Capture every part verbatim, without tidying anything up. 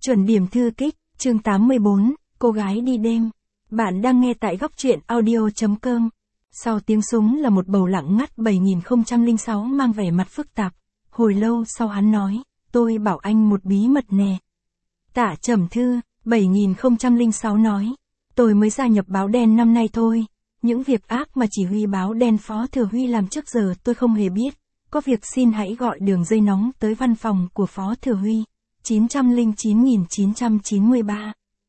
Chuẩn điểm thư kích, chương tám mươi bốn, cô gái đi đêm. Bạn đang nghe tại góc truyện audio chấm com. Sau tiếng súng là một bầu lặng ngắt bảy nghìn không trăm lẻ sáu mang vẻ mặt phức tạp. Hồi lâu sau hắn nói, tôi bảo anh một bí mật nè. Tạ Trầm Thư, bảy nghìn không trăm lẻ sáu nói, tôi mới gia nhập báo đen năm nay thôi. Những việc ác mà chỉ huy báo đen Phó Thừa Huy làm trước giờ tôi không hề biết. Có việc xin hãy gọi đường dây nóng tới văn phòng của Phó Thừa Huy. chín không chín nghìn chín trăm chín mươi ba.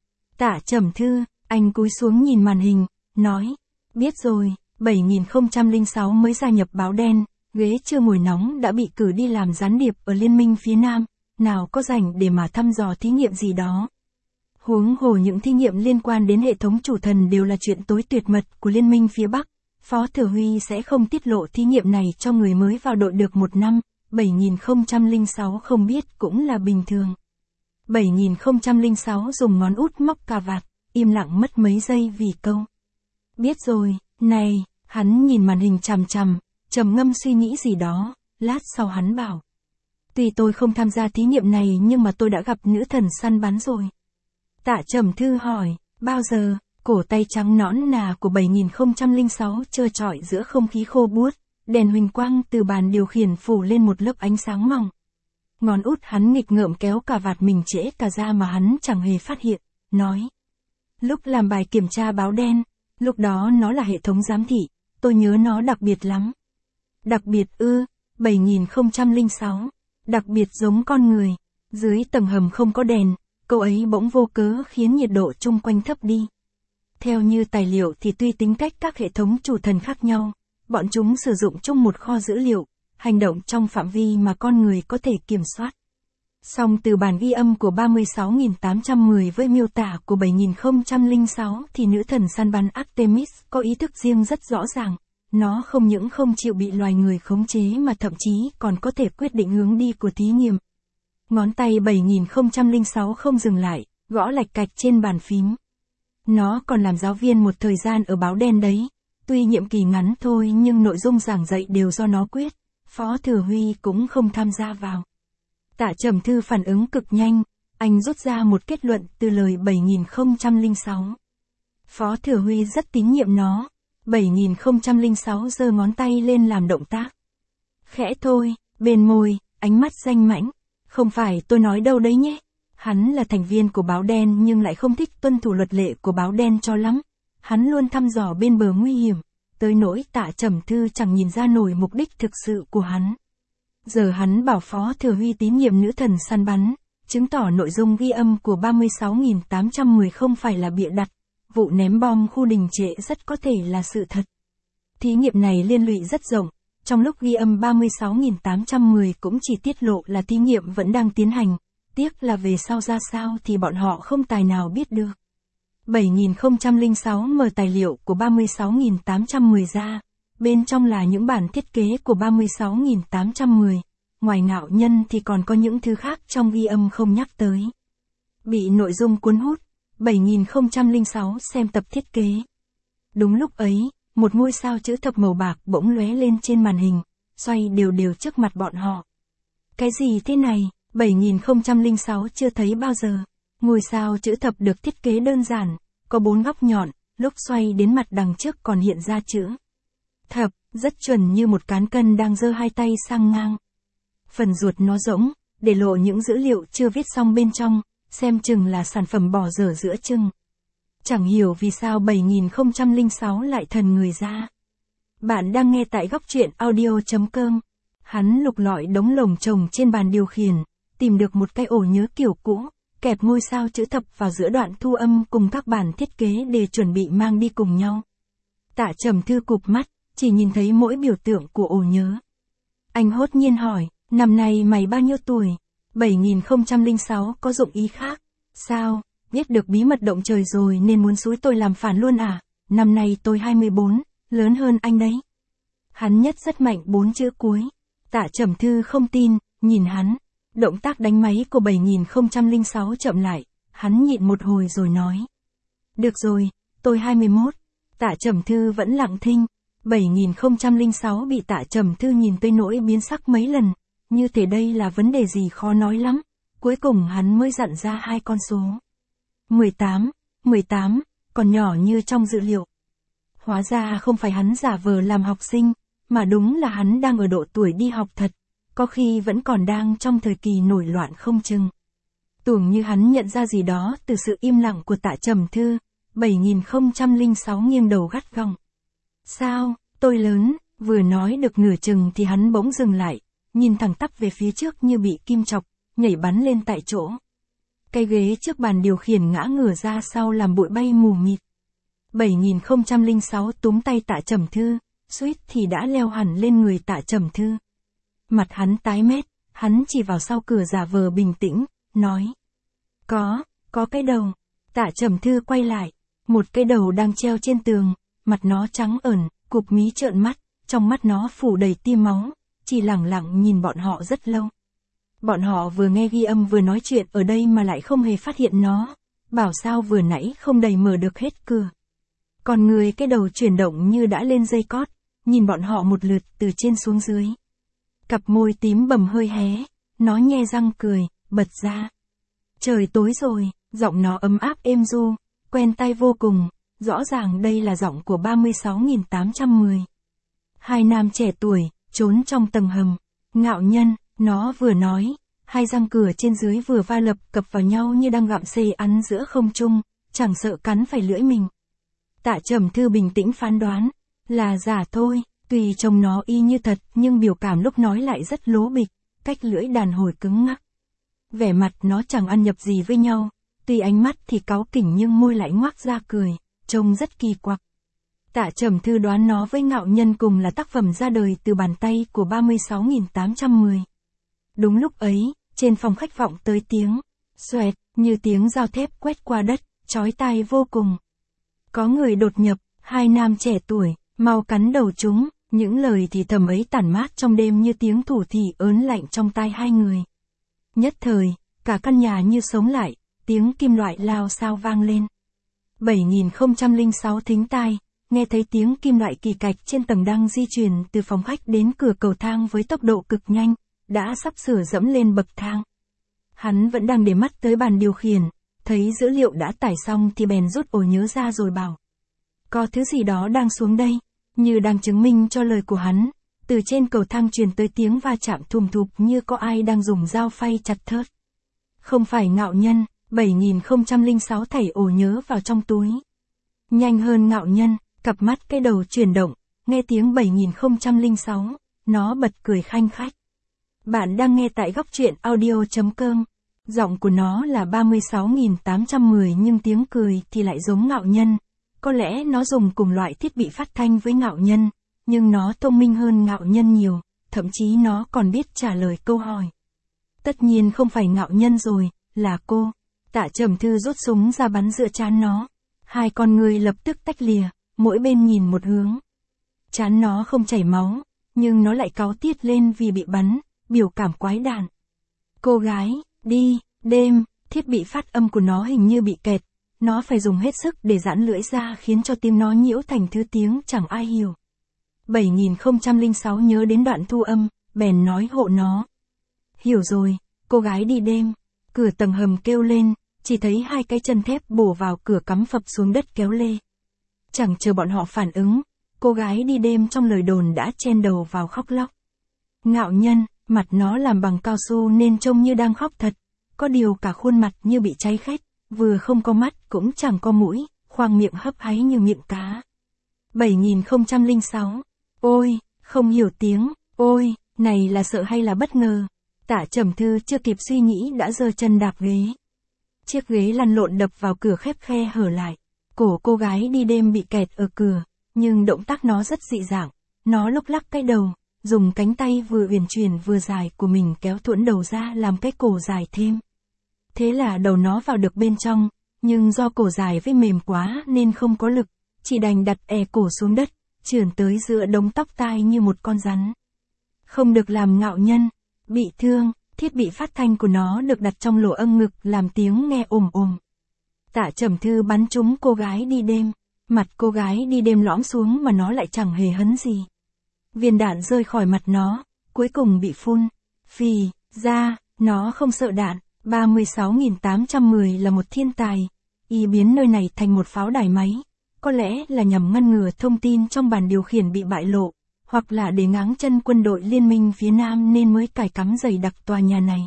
Tạ Trầm Thư, anh cúi xuống nhìn màn hình, nói, biết rồi, bảy nghìn không trăm lẻ sáu mới gia nhập báo đen, ghế chưa ngồi nóng đã bị cử đi làm gián điệp ở Liên minh phía Nam, nào có rảnh để mà thăm dò thí nghiệm gì đó. Huống hồ những thí nghiệm liên quan đến hệ thống chủ thần đều là chuyện tối tuyệt mật của Liên minh phía Bắc, Phó Thừa Huy sẽ không tiết lộ thí nghiệm này cho người mới vào đội được một năm. bảy nghìn không trăm lẻ sáu không biết cũng là bình thường. bảy nghìn không trăm lẻ sáu dùng ngón út móc cà vạt, im lặng mất mấy giây vì câu. Biết rồi, này, hắn nhìn màn hình chằm chằm, trầm ngâm suy nghĩ gì đó, lát sau hắn bảo. Tuy tôi không tham gia thí nghiệm này nhưng mà tôi đã gặp nữ thần săn bắn rồi. Tạ Trầm Thư hỏi, bao giờ, cổ tay trắng nõn nà của bảy nghìn không trăm lẻ sáu trơ trọi giữa không khí khô buốt. Đèn huỳnh quang từ bàn điều khiển phủ lên một lớp ánh sáng mỏng. Ngón út hắn nghịch ngợm kéo cà vạt mình trễ cả ra mà hắn chẳng hề phát hiện, nói. Lúc làm bài kiểm tra báo đen, lúc đó nó là hệ thống giám thị, tôi nhớ nó đặc biệt lắm. Đặc biệt ư, bảy nghìn không trăm lẻ sáu, đặc biệt giống con người, dưới tầng hầm không có đèn, câu ấy bỗng vô cớ khiến nhiệt độ chung quanh thấp đi. Theo như tài liệu thì tuy tính cách các hệ thống chủ thần khác nhau, bọn chúng sử dụng chung một kho dữ liệu, hành động trong phạm vi mà con người có thể kiểm soát. Song từ bản ghi âm của ba mươi sáu nghìn tám trăm mười với miêu tả của bảy nghìn không trăm lẻ sáu thì nữ thần săn bắn Artemis có ý thức riêng rất rõ ràng. Nó không những không chịu bị loài người khống chế mà thậm chí còn có thể quyết định hướng đi của thí nghiệm. Ngón tay bảy nghìn không trăm lẻ sáu không dừng lại, gõ lạch cạch trên bàn phím. Nó còn làm giáo viên một thời gian ở báo đen đấy. Tuy nhiệm kỳ ngắn thôi nhưng nội dung giảng dạy đều do nó quyết, Phó Thừa Huy cũng không tham gia vào. Tạ Trầm Thư phản ứng cực nhanh, anh rút ra một kết luận từ lời bảy nghìn không trăm lẻ sáu. Phó Thừa Huy rất tín nhiệm nó, bảy nghìn không trăm lẻ sáu giơ ngón tay lên làm động tác. Khẽ thôi, bên môi, ánh mắt danh mãnh, không phải tôi nói đâu đấy nhé. Hắn là thành viên của báo đen nhưng lại không thích tuân thủ luật lệ của báo đen cho lắm. Hắn luôn thăm dò bên bờ nguy hiểm, tới nỗi Tạ Trầm Thư chẳng nhìn ra nổi mục đích thực sự của hắn. Giờ hắn bảo Phó Thừa Huy tín nhiệm nữ thần săn bắn, chứng tỏ nội dung ghi âm của ba mươi sáu nghìn tám trăm mười không phải là bịa đặt, vụ ném bom khu đình trệ rất có thể là sự thật. Thí nghiệm này liên lụy rất rộng, trong lúc ghi âm ba mươi sáu nghìn tám trăm mười cũng chỉ tiết lộ là thí nghiệm vẫn đang tiến hành, tiếc là về sau ra sao thì bọn họ không tài nào biết được. bảy nghìn không trăm lẻ sáu mở tài liệu của ba mươi sáu nghìn tám trăm mười ra, bên trong là những bản thiết kế của ba mươi sáu nghìn tám trăm mười, ngoài ngạo nhân thì còn có những thứ khác trong ghi âm không nhắc tới. Bị nội dung cuốn hút, bảy nghìn không trăm lẻ sáu xem tập thiết kế. Đúng lúc ấy, một ngôi sao chữ thập màu bạc bỗng lóe lên trên màn hình, xoay đều đều trước mặt bọn họ. Cái gì thế này, bảy nghìn không trăm lẻ sáu chưa thấy bao giờ. Ngôi sao chữ thập được thiết kế đơn giản, có bốn góc nhọn, lúc xoay đến mặt đằng trước còn hiện ra chữ thập, rất chuẩn như một cán cân đang giơ hai tay sang ngang. Phần ruột nó rỗng, để lộ những dữ liệu chưa viết xong bên trong, xem chừng là sản phẩm bỏ dở giữa chừng. Chẳng hiểu vì sao bảy nghìn không trăm lẻ sáu lại thần người ra. Bạn đang nghe tại góc truyện audio chấm com. Hắn lục lọi đống lồng chồng trên bàn điều khiển, tìm được một cái ổ nhớ kiểu cũ, kẹp ngôi sao chữ thập vào giữa đoạn thu âm cùng các bản thiết kế để chuẩn bị mang đi cùng nhau. Tạ Trầm Thư cụp mắt, chỉ nhìn thấy mỗi biểu tượng của ổ nhớ. Anh hốt nhiên hỏi, năm nay mày bao nhiêu tuổi? bảy nghìn không trăm lẻ sáu có dụng ý khác. Sao, biết được bí mật động trời rồi nên muốn xúi tôi làm phản luôn à? Năm nay tôi hai mươi bốn, lớn hơn anh đấy. Hắn nhất rất mạnh bốn chữ cuối. Tạ Trầm Thư không tin, nhìn hắn. Động tác đánh máy của bảy nghìn không trăm lẻ sáu chậm lại, hắn nhịn một hồi rồi nói. Được rồi, tôi hai mươi mốt. Tạ Trầm Thư vẫn lặng thinh. bảy nghìn không trăm lẻ sáu bị Tạ Trầm Thư nhìn tới nỗi biến sắc mấy lần, như thể đây là vấn đề gì khó nói lắm. cuối cùng hắn mới dặn ra hai con số. mười tám, mười tám, còn nhỏ như trong dữ liệu. Hóa ra không phải hắn giả vờ làm học sinh, mà đúng là hắn đang ở độ tuổi đi học thật, có khi vẫn còn đang trong thời kỳ nổi loạn không chừng. Tưởng như hắn nhận ra gì đó từ sự im lặng của Tạ Trầm Thư, bảy nghìn không trăm lẻ sáu nghiêng đầu gắt gỏng. Sao, tôi lớn, vừa nói được nửa chừng thì hắn bỗng dừng lại, nhìn thẳng tắp về phía trước như bị kim chọc, nhảy bắn lên tại chỗ. Cái ghế trước bàn điều khiển ngã ngửa ra sau làm bụi bay mù mịt. bảy nghìn không trăm lẻ sáu túm tay Tạ Trầm Thư, suýt thì đã leo hẳn lên người Tạ Trầm Thư. Mặt hắn tái mét, hắn chỉ vào sau cửa giả vờ bình tĩnh, nói. Có, có cái đầu. Tạ Trầm Thư quay lại, một cái đầu đang treo trên tường, mặt nó trắng ẩn, cụp mí trợn mắt, trong mắt nó phủ đầy tia máu, chỉ lẳng lặng nhìn bọn họ rất lâu. Bọn họ vừa nghe ghi âm vừa nói chuyện ở đây mà lại không hề phát hiện nó, bảo sao vừa nãy không đầy mở được hết cửa. Còn người cái đầu chuyển động như đã lên dây cót, nhìn bọn họ một lượt từ trên xuống dưới. Cặp môi tím bầm hơi hé, nó nhe răng cười, bật ra. Trời tối rồi, giọng nó ấm áp êm ru, quen tai vô cùng, rõ ràng đây là giọng của ba mươi sáu nghìn tám trăm mười. Hai nam trẻ tuổi, trốn trong tầng hầm, ngạo nhân, nó vừa nói, hai răng cửa trên dưới vừa va lập cập vào nhau như đang gặm xê ăn giữa không trung, chẳng sợ cắn phải lưỡi mình. Tạ Trầm Thư bình tĩnh phán đoán, là giả thôi, tuy trông nó y như thật nhưng biểu cảm lúc nói lại rất lố bịch, cách lưỡi đàn hồi cứng ngắc. Vẻ mặt nó chẳng ăn nhập gì với nhau, tuy ánh mắt thì cáu kỉnh nhưng môi lại ngoác ra cười, trông rất kỳ quặc. Tạ Trầm Thư đoán nó với ngạo nhân cùng là tác phẩm ra đời từ bàn tay của ba mươi sáu nghìn tám trăm mười. Đúng lúc ấy, trên phòng khách vọng tới tiếng, xoẹt, như tiếng dao thép quét qua đất, chói tai vô cùng. Có người đột nhập, hai nam trẻ tuổi, mau cắn đầu chúng, những lời thì thầm ấy tản mát trong đêm như tiếng thủ thỉ ớn lạnh trong tai hai người. Nhất thời, cả căn nhà như sống lại, tiếng kim loại lao sao vang lên. bảy nghìn không trăm lẻ sáu thính tai, nghe thấy tiếng kim loại kỳ cạch trên tầng đang di chuyển từ phòng khách đến cửa cầu thang với tốc độ cực nhanh, đã sắp sửa dẫm lên bậc thang. Hắn vẫn đang để mắt tới bàn điều khiển, thấy dữ liệu đã tải xong thì bèn rút ổ nhớ ra rồi bảo. Có thứ gì đó đang xuống đây, như đang chứng minh cho lời của hắn, từ trên cầu thang truyền tới tiếng va chạm thùm thụp như có ai đang dùng dao phay chặt thớt. Không phải ngạo nhân, bảy nghìn không trăm lẻ sáu thảy ổ nhớ vào trong túi. Nhanh hơn ngạo nhân, cặp mắt cái đầu chuyển động, nghe tiếng bảy nghìn không trăm lẻ sáu, nó bật cười khanh khách. Bạn đang nghe tại góc truyện audio chấm com. Giọng của nó là ba mươi sáu nghìn tám trăm mười nhưng tiếng cười thì lại giống ngạo nhân. Có lẽ nó dùng cùng loại thiết bị phát thanh với ngạo nhân, nhưng nó thông minh hơn ngạo nhân nhiều, thậm chí nó còn biết trả lời câu hỏi. Tất nhiên không phải ngạo nhân rồi, là cô. Tạ Trầm Thư rút súng ra bắn giữa trán nó. Hai con người lập tức tách lìa, mỗi bên nhìn một hướng. Trán nó không chảy máu, nhưng nó lại cáu tiết lên vì bị bắn, biểu cảm quái đản. Cô gái, đi, đêm, thiết bị phát âm của nó hình như bị kẹt. Nó phải dùng hết sức để giãn lưỡi ra khiến cho tim nó nhiễu thành thứ tiếng chẳng ai hiểu. bảy nghìn không trăm lẻ sáu nhớ đến đoạn thu âm, bèn nói hộ nó. Hiểu rồi, cô gái đi đêm. Cửa tầng hầm kêu lên, chỉ thấy hai cái chân thép bổ vào cửa cắm phập xuống đất kéo lê. Chẳng chờ bọn họ phản ứng, cô gái đi đêm trong lời đồn đã chen đầu vào khóc lóc. Ngạo nhân, mặt nó làm bằng cao su nên trông như đang khóc thật, có điều cả khuôn mặt như bị cháy khét, vừa không có mắt cũng chẳng có mũi, khoang miệng hấp háy như miệng cá. bảy nghìn không trăm lẻ sáu, ôi, không hiểu tiếng, ôi, này là sợ hay là bất ngờ. Tạ Trầm Thư chưa kịp suy nghĩ đã giơ chân đạp ghế. Chiếc ghế lăn lộn đập vào cửa khép khe hở lại. Cổ cô gái đi đêm bị kẹt ở cửa, nhưng động tác nó rất dị dạng. Nó lúc lắc cái đầu, dùng cánh tay vừa uyển chuyển vừa dài của mình kéo thuẫn đầu ra làm cái cổ dài thêm. Thế là đầu nó vào được bên trong, nhưng do cổ dài với mềm quá nên không có lực, chỉ đành đặt è cổ xuống đất, trườn tới giữa đống tóc tai như một con rắn. Không được làm ngạo nhân, bị thương, thiết bị phát thanh của nó được đặt trong lỗ âm ngực làm tiếng nghe ồm ồm. Tạ Trầm Thư bắn trúng cô gái đi đêm, mặt cô gái đi đêm lõm xuống mà nó lại chẳng hề hấn gì. Viên đạn rơi khỏi mặt nó, cuối cùng bị phun, phì, ra, nó không sợ đạn, ba mươi sáu nghìn tám trăm mười là một thiên tài. Y biến nơi này thành một pháo đài máy. Có lẽ là nhằm ngăn ngừa thông tin trong bàn điều khiển bị bại lộ, hoặc là để ngáng chân quân đội liên minh phía Nam nên mới cài cắm dày đặc tòa nhà này.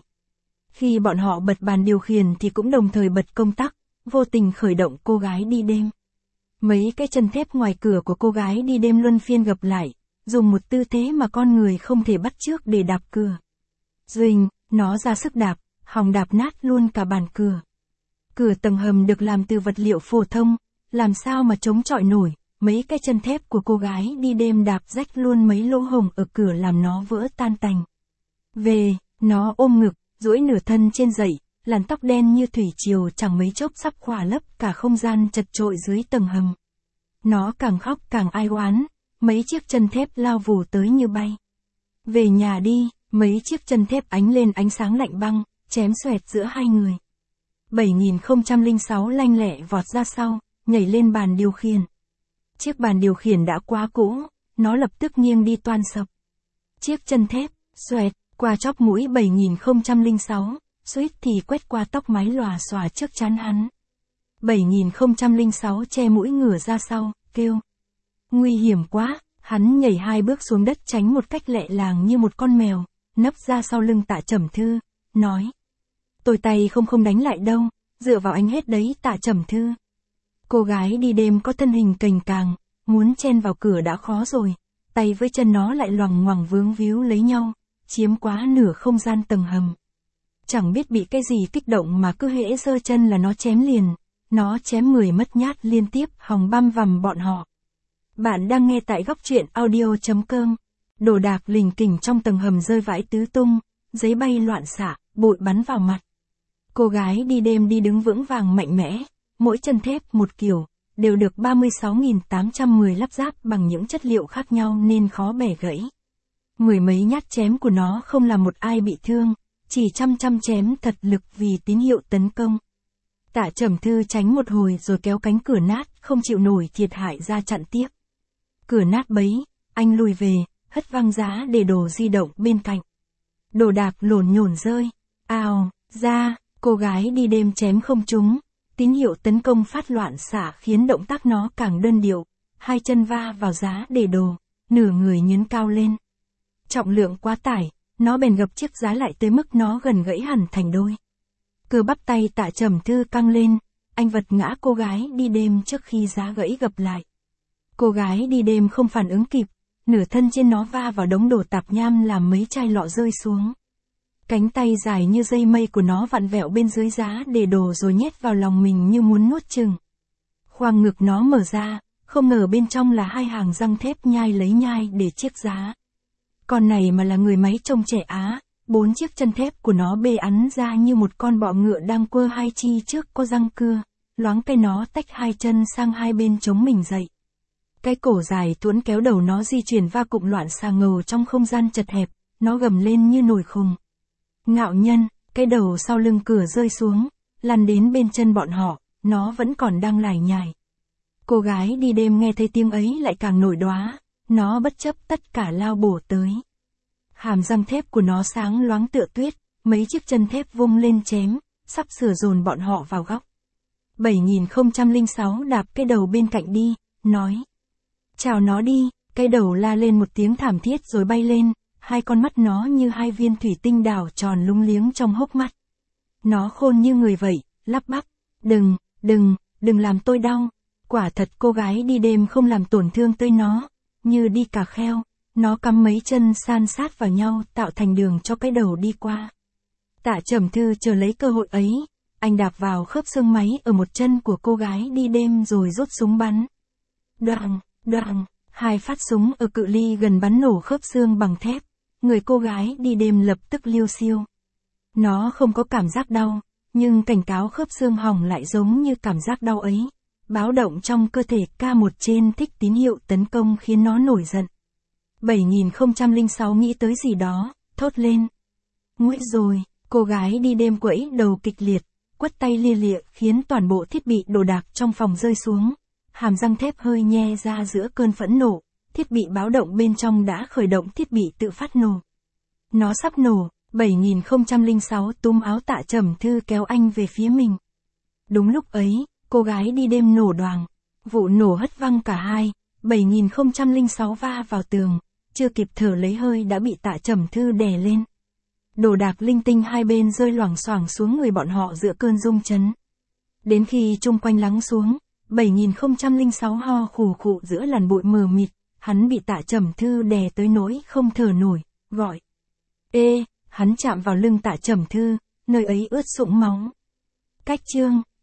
Khi bọn họ bật bàn điều khiển thì cũng đồng thời bật công tắc, vô tình khởi động cô gái đi đêm. Mấy cái chân thép ngoài cửa của cô gái đi đêm luân phiên gập lại, dùng một tư thế mà con người không thể bắt chước để đạp cửa. Duỳnh, nó ra sức đạp, hòng đạp nát luôn cả bàn cửa. Cửa tầng hầm được làm từ vật liệu phổ thông, làm sao mà chống chọi nổi, mấy cái chân thép của cô gái đi đêm đạp rách luôn mấy lỗ hổng ở cửa làm nó vỡ tan tành. Về, nó ôm ngực, duỗi nửa thân trên dậy, làn tóc đen như thủy triều chẳng mấy chốc sắp khỏa lấp cả không gian chật chội dưới tầng hầm. Nó càng khóc càng ai oán, mấy chiếc chân thép lao vù tới như bay. Về nhà đi, mấy chiếc chân thép ánh lên ánh sáng lạnh băng, chém xoẹt giữa hai người. bảy nghìn không trăm lẻ sáu lanh lẹ vọt ra sau, nhảy lên bàn điều khiển. Chiếc bàn điều khiển đã quá cũ, nó lập tức nghiêng đi toan sập. Chiếc chân thép, xoẹt, qua chóp mũi bảy nghìn không trăm lẻ sáu, suýt thì quét qua tóc mái lòa xòa trước trán hắn. bảy nghìn không trăm lẻ sáu che mũi ngửa ra sau, kêu. Nguy hiểm quá, hắn nhảy hai bước xuống đất tránh một cách lẹ làng như một con mèo, nấp ra sau lưng Tạ Trầm Thư, nói. Tôi tay không không đánh lại đâu, dựa vào anh hết đấy Tạ Trầm Thư. Cô gái đi đêm có thân hình cành càng, muốn chen vào cửa đã khó rồi, tay với chân nó lại loằng ngoằng vướng víu lấy nhau, chiếm quá nửa không gian tầng hầm. Chẳng biết bị cái gì kích động mà cứ hễ giơ chân là nó chém liền, nó chém mười mất nhát liên tiếp hòng băm vằm bọn họ. Bạn đang nghe tại góc truyện audio chấm com. Đồ đạc lình kình trong tầng hầm rơi vãi tứ tung, giấy bay loạn xạ, bụi bắn vào mặt. Cô gái đi đêm đi đứng vững vàng mạnh mẽ, mỗi chân thép một kiểu, đều được ba mươi sáu nghìn tám trăm mười lắp ráp bằng những chất liệu khác nhau nên khó bẻ gãy. Mười mấy nhát chém của nó không làm một ai bị thương, chỉ chăm chăm chém thật lực vì tín hiệu tấn công. Tạ Trầm Thư tránh một hồi rồi kéo cánh cửa nát, không chịu nổi thiệt hại ra chặn tiếp. Cửa nát bấy, anh lùi về, hất văng giá để đồ di động bên cạnh. Đồ đạc lổn nhổn rơi, ào, ra, cô gái đi đêm chém không trúng, tín hiệu tấn công phát loạn xạ khiến động tác nó càng đơn điệu, hai chân va vào giá để đồ, nửa người nhấn cao lên. Trọng lượng quá tải, nó bèn gập chiếc giá lại tới mức nó gần gãy hẳn thành đôi. Cơ bắp tay Tạ Trầm Thư căng lên, anh vật ngã cô gái đi đêm trước khi giá gãy gập lại. Cô gái đi đêm không phản ứng kịp, nửa thân trên nó va vào đống đồ tạp nham làm mấy chai lọ rơi xuống. Cánh tay dài như dây mây của nó vặn vẹo bên dưới giá để đồ rồi nhét vào lòng mình như muốn nuốt chừng. Khoang ngực nó mở ra, không ngờ bên trong là hai hàng răng thép nhai lấy nhai để chiếc giá. Con này mà là người máy trông trẻ Á, bốn chiếc chân thép của nó bê ắn ra như một con bọ ngựa đang quơ hai chi trước có răng cưa, loáng cái nó tách hai chân sang hai bên chống mình dậy. Cái cổ dài tuỗn kéo đầu nó di chuyển va cụm loạn xà ngầu trong không gian chật hẹp, nó gầm lên như nổi khùng. Ngạo nhân, cái đầu sau lưng cửa rơi xuống, lăn đến bên chân bọn họ, nó vẫn còn đang lải nhải. Cô gái đi đêm nghe thấy tiếng ấy lại càng nổi đoá, nó bất chấp tất cả lao bổ tới. Hàm răng thép của nó sáng loáng tựa tuyết, mấy chiếc chân thép vung lên chém, sắp sửa dồn bọn họ vào góc. bảy nghìn không trăm lẻ sáu đạp cái đầu bên cạnh đi, nói. Chào nó đi, cái đầu la lên một tiếng thảm thiết rồi bay lên, hai con mắt nó như hai viên thủy tinh đảo tròn lung liếng trong hốc mắt. Nó khôn như người vậy, lắp bắp, đừng, đừng, đừng làm tôi đau. Quả thật cô gái đi đêm không làm tổn thương tới nó, như đi cà kheo, nó cắm mấy chân san sát vào nhau tạo thành đường cho cái đầu đi qua. Tạ Trầm Thư chờ lấy cơ hội ấy, anh đạp vào khớp xương máy ở một chân của cô gái đi đêm rồi rút súng bắn. Đoàng, đoàng, hai phát súng ở cự ly gần bắn nổ khớp xương bằng thép, người cô gái đi đêm lập tức liêu xiêu. Nó không có cảm giác đau, nhưng cảnh cáo khớp xương hỏng lại giống như cảm giác đau ấy. Báo động trong cơ thể ca một trên thích tín hiệu tấn công khiến nó nổi giận. bảy nghìn không trăm lẻ sáu nghĩ tới gì đó, thốt lên. Nguội rồi, cô gái đi đêm quẫy đầu kịch liệt, quất tay lia lịa khiến toàn bộ thiết bị đồ đạc trong phòng rơi xuống. Hàm răng thép hơi nhe ra giữa cơn phẫn nộ, thiết bị báo động bên trong đã khởi động thiết bị tự phát nổ. Nó sắp nổ, bảy nghìn không trăm lẻ sáu túm áo Tạ Trầm Thư kéo anh về phía mình. Đúng lúc ấy, cô gái đi đêm nổ đoàng. Vụ nổ hất văng cả hai, bảy nghìn không trăm lẻ sáu va vào tường, chưa kịp thở lấy hơi đã bị Tạ Trầm Thư đè lên. Đồ đạc linh tinh hai bên rơi loảng xoảng xuống người bọn họ giữa cơn rung chấn. Đến khi chung quanh lắng xuống, bảy nghìn không trăm lẻ sáu ho khủ khụ giữa làn bụi mờ mịt, hắn bị Tạ Trầm Thư đè tới nỗi không thở nổi, gọi. Ê, hắn chạm vào lưng Tạ Trầm Thư, nơi ấy ướt sũng máu. Cách chương